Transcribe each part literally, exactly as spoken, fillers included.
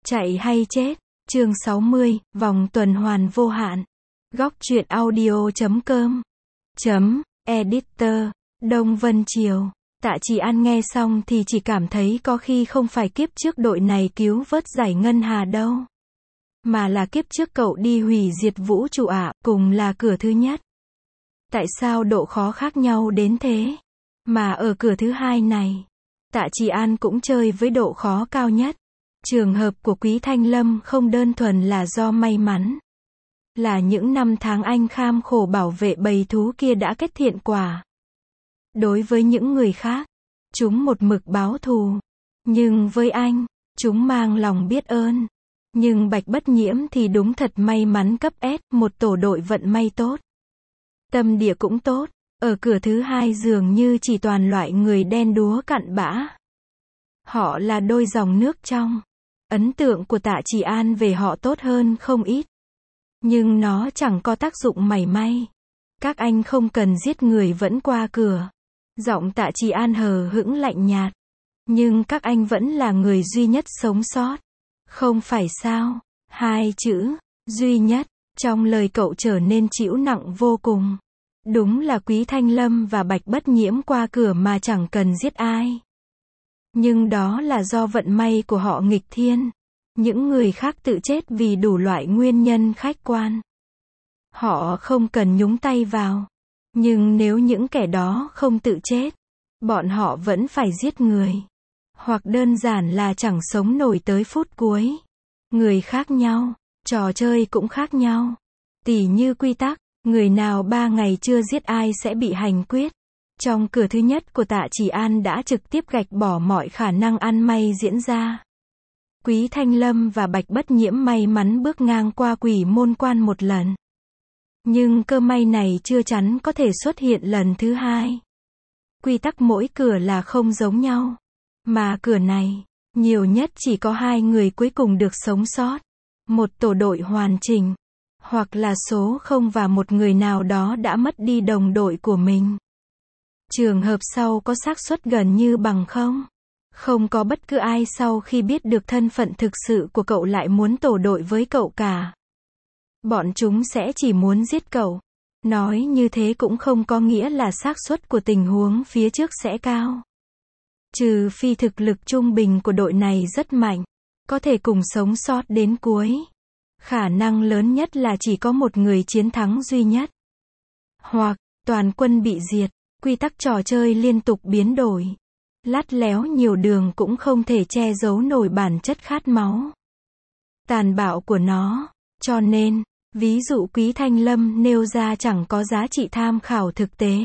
Chạy hay chết, chương sáu mươi, vòng tuần hoàn vô hạn. Góc truyện audio chấm com chấm editor, Đông Vân Triều. Tạ Chỉ An nghe xong thì chỉ cảm thấy có khi không phải kiếp trước đội này cứu vớt giải ngân hà đâu, mà là kiếp trước cậu đi hủy diệt vũ trụ ạ, cùng là cửa thứ nhất. Tại sao độ khó khác nhau đến thế? Mà ở cửa thứ hai này, Tạ Chỉ An cũng chơi với độ khó cao nhất. Trường hợp của Quý Thanh Lâm không đơn thuần là do may mắn, là những năm tháng anh kham khổ bảo vệ bầy thú kia đã kết thiện quả. Đối với những người khác, chúng một mực báo thù, nhưng với anh, chúng mang lòng biết ơn. Nhưng Bạch Bất Nhiễm thì đúng thật may mắn cấp S, một tổ đội vận may tốt. Tâm địa cũng tốt, ở cửa thứ hai dường như chỉ toàn loại người đen đúa cặn bã. Họ là đôi dòng nước trong. Ấn tượng của Tạ Chỉ An về họ tốt hơn không ít. Nhưng nó chẳng có tác dụng mảy may. Các anh không cần giết người vẫn qua cửa. Giọng Tạ Chỉ An hờ hững lạnh nhạt. Nhưng các anh vẫn là người duy nhất sống sót. Không phải sao? Hai chữ, duy nhất, trong lời cậu trở nên trĩu nặng vô cùng. Đúng là Quý Thanh Lâm và Bạch Bất Nhiễm qua cửa mà chẳng cần giết ai. Nhưng đó là do vận may của họ nghịch thiên. Những người khác tự chết vì đủ loại nguyên nhân khách quan. Họ không cần nhúng tay vào. Nhưng nếu những kẻ đó không tự chết, bọn họ vẫn phải giết người. Hoặc đơn giản là chẳng sống nổi tới phút cuối. Người khác nhau, trò chơi cũng khác nhau. Tỉ như quy tắc, người nào ba ngày chưa giết ai sẽ bị hành quyết. Trong cửa thứ nhất của Tạ Chỉ An đã trực tiếp gạch bỏ mọi khả năng ăn may diễn ra. Quý Thanh Lâm và Bạch Bất Nhiễm may mắn bước ngang qua quỷ môn quan một lần. Nhưng cơ may này chưa chắn có thể xuất hiện lần thứ hai. Quy tắc mỗi cửa là không giống nhau. Mà cửa này, nhiều nhất chỉ có hai người cuối cùng được sống sót. Một tổ đội hoàn chỉnh. Hoặc là số không và một người nào đó đã mất đi đồng đội của mình. Trường hợp sau có xác suất gần như bằng không. Không có bất cứ ai sau khi biết được thân phận thực sự của cậu lại muốn tổ đội với cậu cả. Bọn chúng sẽ chỉ muốn giết cậu. Nói như thế cũng không có nghĩa là xác suất của tình huống phía trước sẽ cao. Trừ phi thực lực trung bình của đội này rất mạnh, có thể cùng sống sót đến cuối. Khả năng lớn nhất là chỉ có một người chiến thắng duy nhất. Hoặc, toàn quân bị diệt. Quy tắc trò chơi liên tục biến đổi. Lắt léo nhiều đường cũng không thể che giấu nổi bản chất khát máu. Tàn bạo của nó. Cho nên, ví dụ Quý Thanh Lâm nêu ra chẳng có giá trị tham khảo thực tế.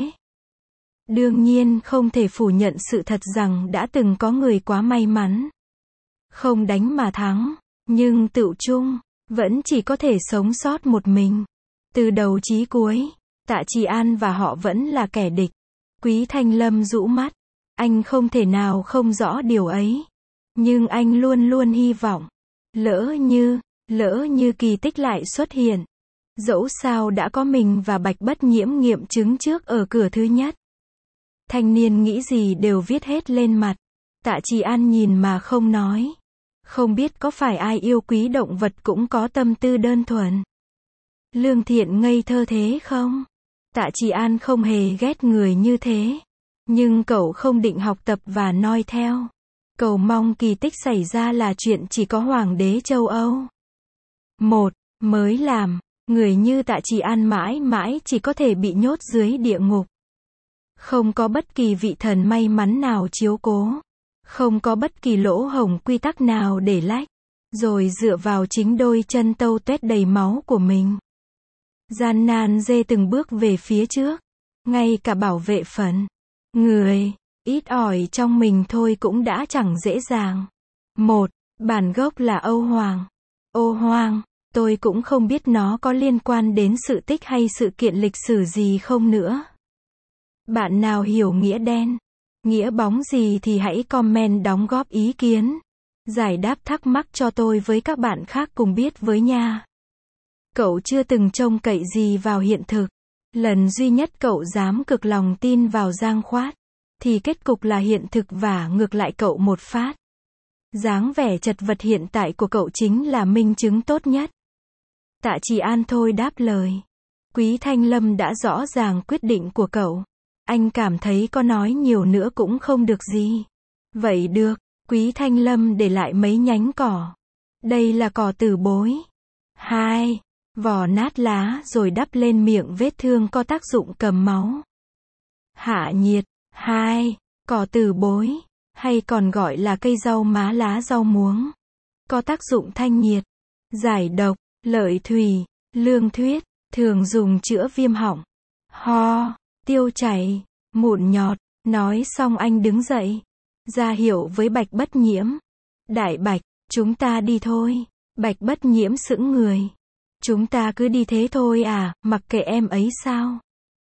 Đương nhiên không thể phủ nhận sự thật rằng đã từng có người quá may mắn. Không đánh mà thắng, nhưng tựu chung, vẫn chỉ có thể sống sót một mình. Từ đầu chí cuối, Tạ Chỉ An và họ vẫn là kẻ địch. Quý Thanh Lâm rũ mắt. Anh không thể nào không rõ điều ấy. Nhưng anh luôn luôn hy vọng. Lỡ như, lỡ như kỳ tích lại xuất hiện. Dẫu sao đã có mình và Bạch Bất Nhiễm nghiệm chứng trước ở cửa thứ nhất. Thanh niên nghĩ gì đều viết hết lên mặt. Tạ Chỉ An nhìn mà không nói. Không biết có phải ai yêu quý động vật cũng có tâm tư đơn thuần. Lương thiện ngây thơ thế không? Tạ Chỉ An không hề ghét người như thế. Nhưng cậu không định học tập và noi theo. Cậu mong kỳ tích xảy ra là chuyện chỉ có hoàng đế châu Âu. Một, mới làm, người như Tạ Chỉ An mãi mãi chỉ có thể bị nhốt dưới địa ngục. Không có bất kỳ vị thần may mắn nào chiếu cố. Không có bất kỳ lỗ hổng quy tắc nào để lách. Rồi dựa vào chính đôi chân tâu tuét đầy máu của mình. Gian nan dê từng bước về phía trước. Ngay cả bảo vệ phần người, ít ỏi trong mình thôi cũng đã chẳng dễ dàng. Một, bản gốc là Âu Hoàng. Ô Hoang, tôi cũng không biết nó có liên quan đến sự tích hay sự kiện lịch sử gì không nữa. Bạn nào hiểu nghĩa đen, nghĩa bóng gì thì hãy comment đóng góp ý kiến. Giải đáp thắc mắc cho tôi với các bạn khác cùng biết với nha. Cậu chưa từng trông cậy gì vào hiện thực. Lần duy nhất cậu dám cực lòng tin vào giang khoát, thì kết cục là hiện thực vả ngược lại cậu một phát. Dáng vẻ chật vật hiện tại của cậu chính là minh chứng tốt nhất. Tạ Trì An thôi đáp lời. Quý Thanh Lâm đã rõ ràng quyết định của cậu. Anh cảm thấy có nói nhiều nữa cũng không được gì. Vậy được, Quý Thanh Lâm để lại mấy nhánh cỏ. Đây là cỏ tử bối. Hai, vỏ nát lá rồi đắp lên miệng vết thương có tác dụng cầm máu. Hạ nhiệt. Hai, cỏ tử bối, hay còn gọi là cây rau má lá rau muống. Có tác dụng thanh nhiệt, giải độc, lợi thủy, lương thuyết, thường dùng chữa viêm họng, ho, tiêu chảy, mụn nhọt. Nói xong anh đứng dậy, ra hiệu với Bạch Bất Nhiễm. Đại Bạch, chúng ta đi thôi. Bạch Bất Nhiễm sững người. Chúng ta cứ đi thế thôi à, mặc kệ em ấy sao?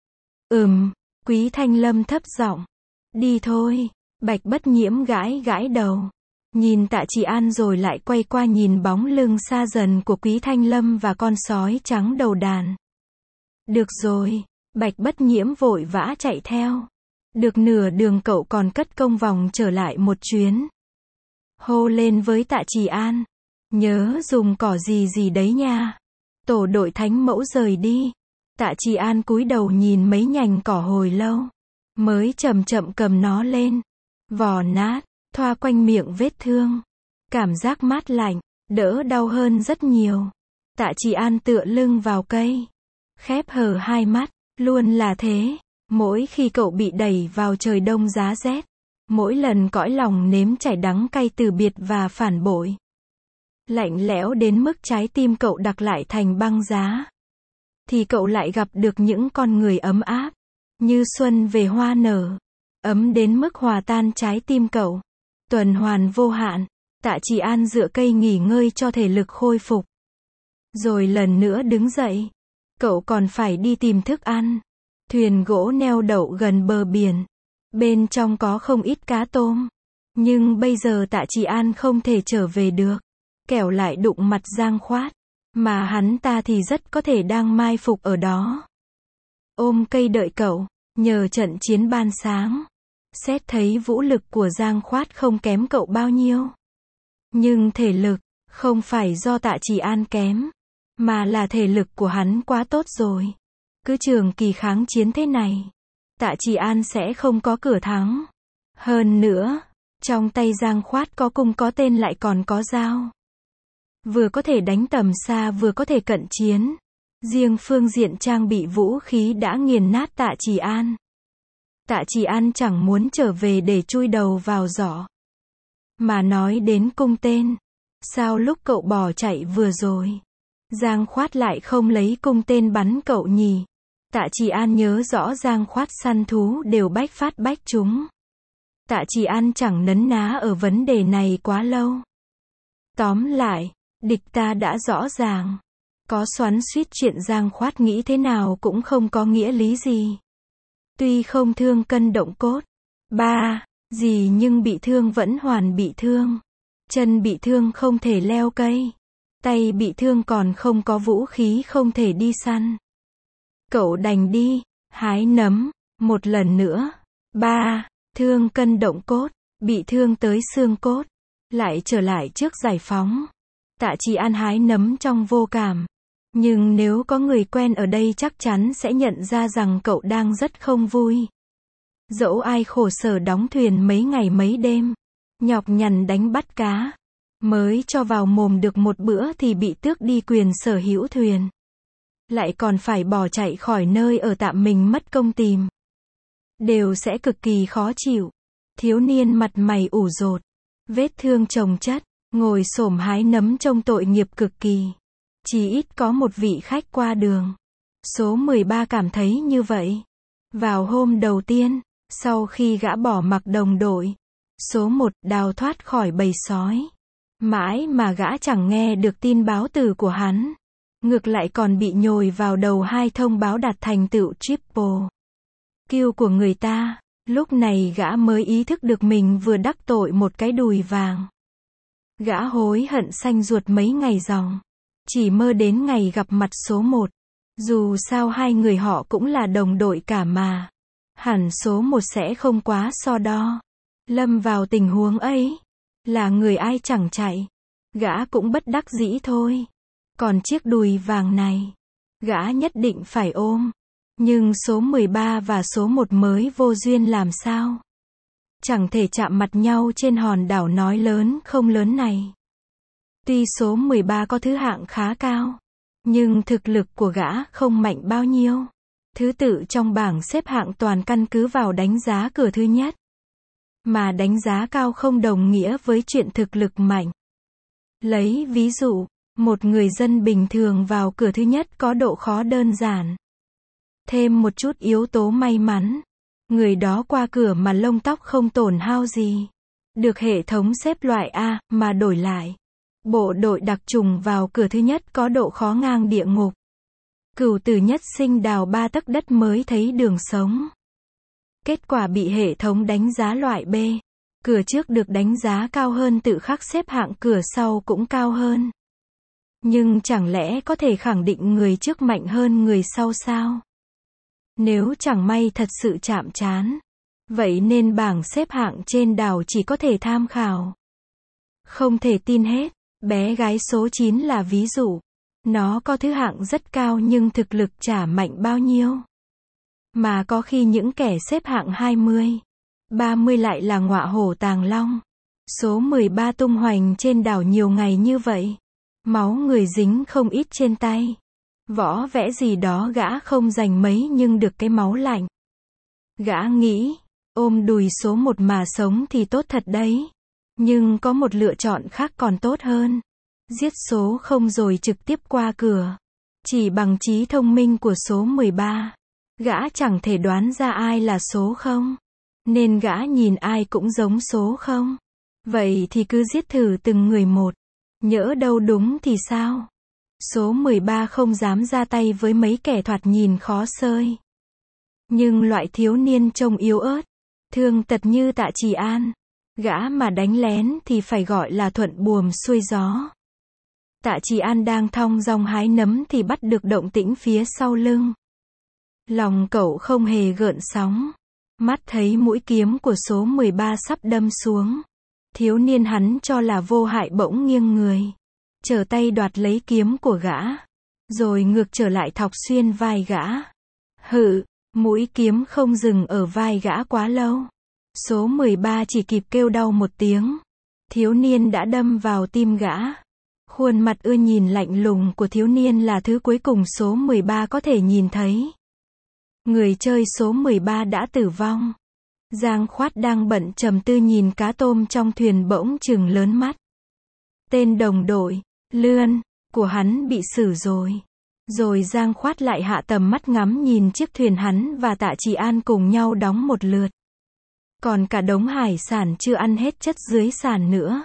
Ừm, Quý Thanh Lâm thấp giọng. Đi thôi. Bạch Bất Nhiễm gãi gãi đầu. Nhìn Tạ Trì An rồi lại quay qua nhìn bóng lưng xa dần của Quý Thanh Lâm và con sói trắng đầu đàn. Được rồi. Bạch Bất Nhiễm vội vã chạy theo. Được nửa đường cậu còn cất công vòng trở lại một chuyến. Hô lên với Tạ Trì An. Nhớ dùng cỏ gì gì đấy nha. Tổ đội thánh mẫu rời đi. Tạ Trì An cúi đầu nhìn mấy nhành cỏ hồi lâu. Mới chậm chậm cầm nó lên. Vỏ nát, thoa quanh miệng vết thương. Cảm giác mát lạnh, đỡ đau hơn rất nhiều. Tạ Trì An tựa lưng vào cây. Khép hờ hai mắt, luôn là thế. Mỗi khi cậu bị đẩy vào trời đông giá rét. Mỗi lần cõi lòng nếm chảy đắng cay từ biệt và phản bội. Lạnh lẽo đến mức trái tim cậu đặc lại thành băng giá. Thì cậu lại gặp được những con người ấm áp. Như xuân về hoa nở. Ấm đến mức hòa tan trái tim cậu. Tuần hoàn vô hạn. Tạ Trì An dựa cây nghỉ ngơi cho thể lực khôi phục. Rồi lần nữa đứng dậy. Cậu còn phải đi tìm thức ăn. Thuyền gỗ neo đậu gần bờ biển. Bên trong có không ít cá tôm. Nhưng bây giờ Tạ Trì An không thể trở về được. Kẻo lại đụng mặt Giang Khoát. Mà hắn ta thì rất có thể đang mai phục ở đó. Ôm cây đợi cậu. Nhờ trận chiến ban sáng. Xét thấy vũ lực của Giang Khoát không kém cậu bao nhiêu. Nhưng thể lực, không phải do Tạ Trì An kém. Mà là thể lực của hắn quá tốt rồi. Cứ trường kỳ kháng chiến thế này. Tạ Trì An sẽ không có cửa thắng. Hơn nữa, trong tay Giang Khoát có cung có tên lại còn có dao. Vừa có thể đánh tầm xa vừa có thể cận chiến. Riêng phương diện trang bị vũ khí đã nghiền nát Tạ Trì An. Tạ Trì An chẳng muốn trở về để chui đầu vào giỏ. Mà nói đến cung tên. Sao lúc cậu bỏ chạy vừa rồi, Giang Khoát lại không lấy cung tên bắn cậu nhỉ? Tạ Trì An nhớ rõ Giang Khoát săn thú đều bách phát bách trúng. Tạ Trì An chẳng nấn ná ở vấn đề này quá lâu. Tóm lại, địch ta đã rõ ràng. Có xoắn xuýt chuyện Giang Khoát nghĩ thế nào cũng không có nghĩa lý gì. Tuy không thương cân động cốt. Ba, gì nhưng bị thương vẫn hoàn bị thương. Chân bị thương không thể leo cây. Tay bị thương còn không có vũ khí không thể đi săn. Cậu đành đi, hái nấm, một lần nữa. Ba, thương cân động cốt, bị thương tới xương cốt. Lại trở lại trước giải phóng. Tạ Trì An hái nấm trong vô cảm. Nhưng nếu có người quen ở đây chắc chắn sẽ nhận ra rằng cậu đang rất không vui. Dẫu ai khổ sở đóng thuyền mấy ngày mấy đêm, nhọc nhằn đánh bắt cá, mới cho vào mồm được một bữa thì bị tước đi quyền sở hữu thuyền. Lại còn phải bỏ chạy khỏi nơi ở tạm mình mất công tìm. Đều sẽ cực kỳ khó chịu. Thiếu niên mặt mày ủ rột, vết thương chồng chất, ngồi xổm hái nấm trông tội nghiệp cực kỳ. Chỉ ít có một vị khách qua đường. Số mười ba cảm thấy như vậy. Vào hôm đầu tiên, sau khi gã bỏ mặc đồng đội, số một đào thoát khỏi bầy sói. Mãi mà gã chẳng nghe được tin báo từ của hắn. Ngược lại còn bị nhồi vào đầu hai thông báo đạt thành tựu triple kill của người ta. Lúc này gã mới ý thức được mình vừa đắc tội một cái đùi vàng. Gã hối hận xanh ruột mấy ngày ròng. Chỉ mơ đến ngày gặp mặt số một. Dù sao hai người họ cũng là đồng đội cả mà. Hẳn số một sẽ không quá so đo. Lâm vào tình huống ấy. Là người ai chẳng chạy. Gã cũng bất đắc dĩ thôi. Còn chiếc đùi vàng này, gã nhất định phải ôm. Nhưng số mười ba và số một mới vô duyên làm sao? Chẳng thể chạm mặt nhau trên hòn đảo nói lớn không lớn này. Tuy số mười ba có thứ hạng khá cao, nhưng thực lực của gã không mạnh bao nhiêu. Thứ tự trong bảng xếp hạng toàn căn cứ vào đánh giá cửa thứ nhất. Mà đánh giá cao không đồng nghĩa với chuyện thực lực mạnh. Lấy ví dụ, một người dân bình thường vào cửa thứ nhất có độ khó đơn giản. Thêm một chút yếu tố may mắn, người đó qua cửa mà lông tóc không tổn hao gì. Được hệ thống xếp loại A, mà đổi lại. Bộ đội đặc trùng vào cửa thứ nhất có độ khó ngang địa ngục. Cửu tử nhất sinh đào ba tấc đất mới thấy đường sống. Kết quả bị hệ thống đánh giá loại B. Cửa trước được đánh giá cao hơn tự khắc xếp hạng cửa sau cũng cao hơn. Nhưng chẳng lẽ có thể khẳng định người trước mạnh hơn người sau sao? Nếu chẳng may thật sự chạm trán, vậy nên bảng xếp hạng trên đảo chỉ có thể tham khảo. Không thể tin hết, bé gái số chín là ví dụ. Nó có thứ hạng rất cao nhưng thực lực chả mạnh bao nhiêu. Mà có khi những kẻ xếp hạng hai mươi, ba mươi lại là ngọa hổ tàng long. Số mười ba tung hoành trên đảo nhiều ngày như vậy. Máu người dính không ít trên tay. Võ vẽ gì đó gã không giành mấy nhưng được cái máu lạnh. Gã nghĩ, ôm đùi số một mà sống thì tốt thật đấy. Nhưng có một lựa chọn khác còn tốt hơn. Giết số không rồi trực tiếp qua cửa. Chỉ bằng trí thông minh của số mười ba, gã chẳng thể đoán ra ai là số không. Nên gã nhìn ai cũng giống số không. Vậy thì cứ giết thử từng người một. Nhỡ đâu đúng thì sao? Số mười ba không dám ra tay với mấy kẻ thoạt nhìn khó xơi. Nhưng loại thiếu niên trông yếu ớt, thương tật như Tạ Trì An, gã mà đánh lén thì phải gọi là thuận buồm xuôi gió. Tạ Trì An đang thong dong hái nấm thì bắt được động tĩnh phía sau lưng. Lòng cậu không hề gợn sóng. Mắt thấy mũi kiếm của số mười ba sắp đâm xuống. Thiếu niên hắn cho là vô hại bỗng nghiêng người. Trở tay đoạt lấy kiếm của gã. Rồi ngược trở lại thọc xuyên vai gã. Hự, mũi kiếm không dừng ở vai gã quá lâu. Số mười ba chỉ kịp kêu đau một tiếng. Thiếu niên đã đâm vào tim gã. Khuôn mặt ưa nhìn lạnh lùng của thiếu niên là thứ cuối cùng số mười ba có thể nhìn thấy. Người chơi số mười ba đã tử vong. Giang Khoát đang bận trầm tư nhìn cá tôm trong thuyền bỗng chừng lớn mắt. Tên đồng đội, Lươn, của hắn bị xử rồi. Rồi Giang Khoát lại hạ tầm mắt ngắm nhìn chiếc thuyền hắn và Tạ Trì An cùng nhau đóng một lượt. Còn cả đống hải sản chưa ăn hết chất dưới sàn nữa.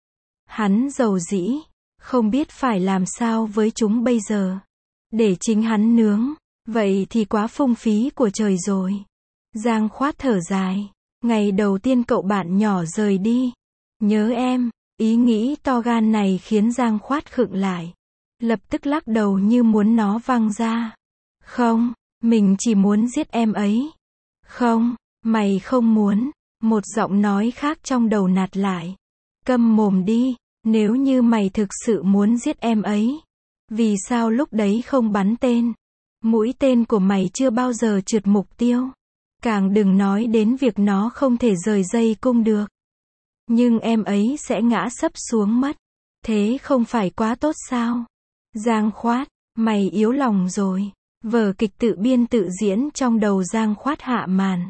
Hắn dầu dĩ, không biết phải làm sao với chúng bây giờ. Để chính hắn nướng, vậy thì quá phung phí của trời rồi. Giang Khoát thở dài. Ngày đầu tiên cậu bạn nhỏ rời đi. Nhớ em, ý nghĩ to gan này khiến Giang Khoát khựng lại. Lập tức lắc đầu như muốn nó văng ra. Không, mình chỉ muốn giết em ấy. Không, mày không muốn. Một giọng nói khác trong đầu nạt lại. Câm mồm đi, nếu như mày thực sự muốn giết em ấy. Vì sao lúc đấy không bắn tên? Mũi tên của mày chưa bao giờ trượt mục tiêu. Càng đừng nói đến việc nó không thể rời dây cung được. Nhưng em ấy sẽ ngã sấp xuống mất. Thế không phải quá tốt sao? Giang Khoát, mày yếu lòng rồi. Vở kịch tự biên tự diễn trong đầu Giang Khoát hạ màn.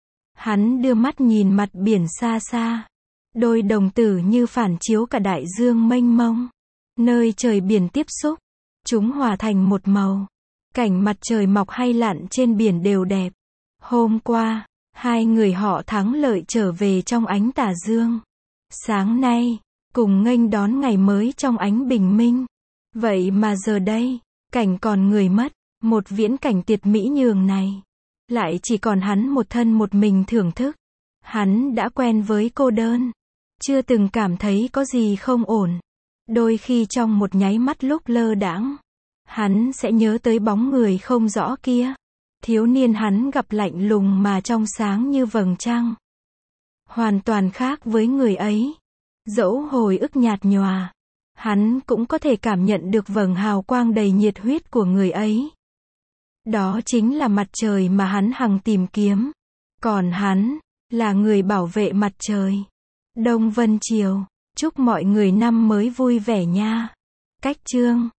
Hắn đưa mắt nhìn mặt biển xa xa. Đôi đồng tử như phản chiếu cả đại dương mênh mông. Nơi trời biển tiếp xúc, chúng hòa thành một màu. Cảnh mặt trời mọc hay lặn trên biển đều đẹp. Hôm qua, hai người họ thắng lợi trở về trong ánh tà dương. Sáng nay, cùng nghênh đón ngày mới trong ánh bình minh. Vậy mà giờ đây, cảnh còn người mất, một viễn cảnh tiệt mỹ nhường này. Lại chỉ còn hắn một thân một mình thưởng thức. Hắn đã quen với cô đơn. Chưa từng cảm thấy có gì không ổn. Đôi khi trong một nháy mắt lúc lơ đãng, hắn sẽ nhớ tới bóng người không rõ kia. Thiếu niên hắn gặp lạnh lùng mà trong sáng như vầng trăng. Hoàn toàn khác với người ấy. Dẫu hồi ức nhạt nhòa, hắn cũng có thể cảm nhận được vầng hào quang đầy nhiệt huyết của người ấy. Đó chính là mặt trời mà hắn hằng tìm kiếm. Còn hắn, là người bảo vệ mặt trời. Đông Vân Triều, chúc mọi người năm mới vui vẻ nha. Cách chương